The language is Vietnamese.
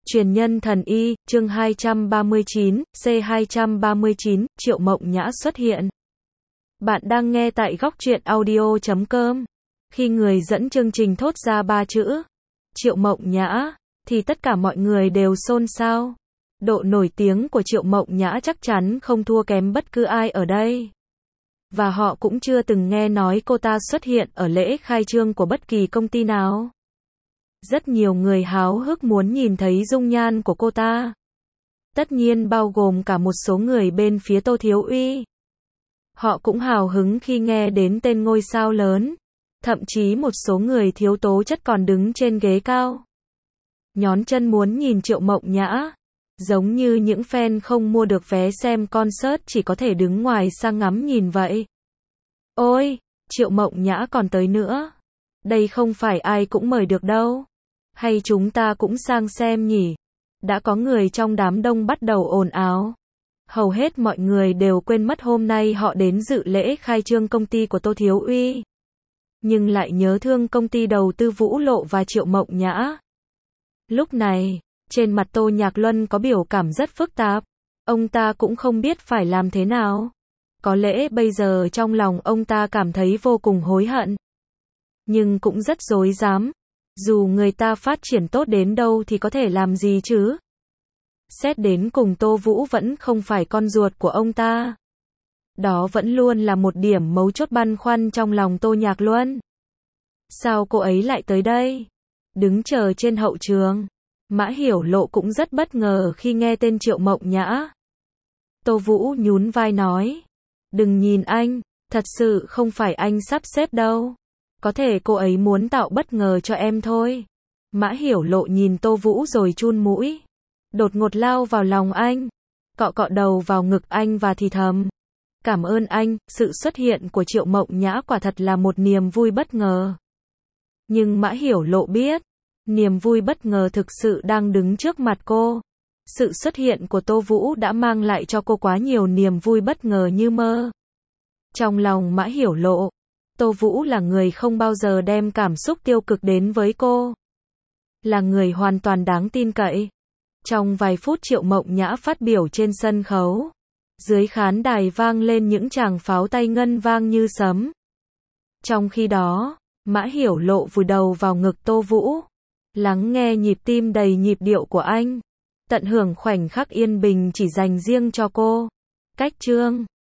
Truyền nhân thần y, chương 239, C239, Triệu Mộng Nhã xuất hiện. Bạn đang nghe tại góc truyện audio.com. Khi người dẫn chương trình thốt ra ba chữ Triệu Mộng Nhã, thì tất cả mọi người đều xôn xao. Độ nổi tiếng của Triệu Mộng Nhã chắc chắn không thua kém bất cứ ai ở đây. Và họ cũng chưa từng nghe nói cô ta xuất hiện ở lễ khai trương của bất kỳ công ty nào. Rất nhiều người háo hức muốn nhìn thấy dung nhan của cô ta. Tất nhiên bao gồm cả một số người bên phía Tô Thiếu Uy. Họ cũng hào hứng khi nghe đến tên ngôi sao lớn. Thậm chí một số người thiếu tố chất còn đứng trên ghế cao, nhón chân muốn nhìn Triệu Mộng Nhã. Giống như những fan không mua được vé xem concert chỉ có thể đứng ngoài sang ngắm nhìn vậy. Ôi, Triệu Mộng Nhã còn tới nữa. Đây không phải ai cũng mời được đâu. Hay chúng ta cũng sang xem nhỉ? Đã có người trong đám đông bắt đầu ồn ào. Hầu hết mọi người đều quên mất hôm nay họ đến dự lễ khai trương công ty của Tô Thiếu Uy. Nhưng lại nhớ thương công ty đầu tư Vũ Lộ và Triệu Mộng Nhã. Lúc này, trên mặt Tô Nhạc Luân có biểu cảm rất phức tạp. Ông ta cũng không biết phải làm thế nào. Có lẽ bây giờ trong lòng ông ta cảm thấy vô cùng hối hận. Nhưng cũng rất rối rắm. Dù người ta phát triển tốt đến đâu thì có thể làm gì chứ? Xét đến cùng Tô Vũ vẫn không phải con ruột của ông ta. Đó vẫn luôn là một điểm mấu chốt băn khoăn trong lòng Tô Nhạc Luân. Sao cô ấy lại tới đây? Đứng chờ trên hậu trường, Mã Hiểu Lộ cũng rất bất ngờ khi nghe tên Triệu Mộng Nhã. Tô Vũ nhún vai nói. Đừng nhìn anh, thật sự không phải anh sắp xếp đâu. Có thể cô ấy muốn tạo bất ngờ cho em thôi. Mã Hiểu Lộ nhìn Tô Vũ rồi chun mũi. Đột ngột lao vào lòng anh. Cọ cọ đầu vào ngực anh và thì thầm. Cảm ơn anh, sự xuất hiện của Triệu Mộng Nhã quả thật là một niềm vui bất ngờ. Nhưng Mã Hiểu Lộ biết, niềm vui bất ngờ thực sự đang đứng trước mặt cô. Sự xuất hiện của Tô Vũ đã mang lại cho cô quá nhiều niềm vui bất ngờ như mơ. Trong lòng Mã Hiểu Lộ, Tô Vũ là người không bao giờ đem cảm xúc tiêu cực đến với cô. Là người hoàn toàn đáng tin cậy. Trong vài phút Triệu Mộng Nhã phát biểu trên sân khấu, dưới khán đài vang lên những tràng pháo tay ngân vang như sấm. Trong khi đó, Mã Hiểu Lộ vùi đầu vào ngực Tô Vũ, lắng nghe nhịp tim đầy nhịp điệu của anh, tận hưởng khoảnh khắc yên bình chỉ dành riêng cho cô. Cách chương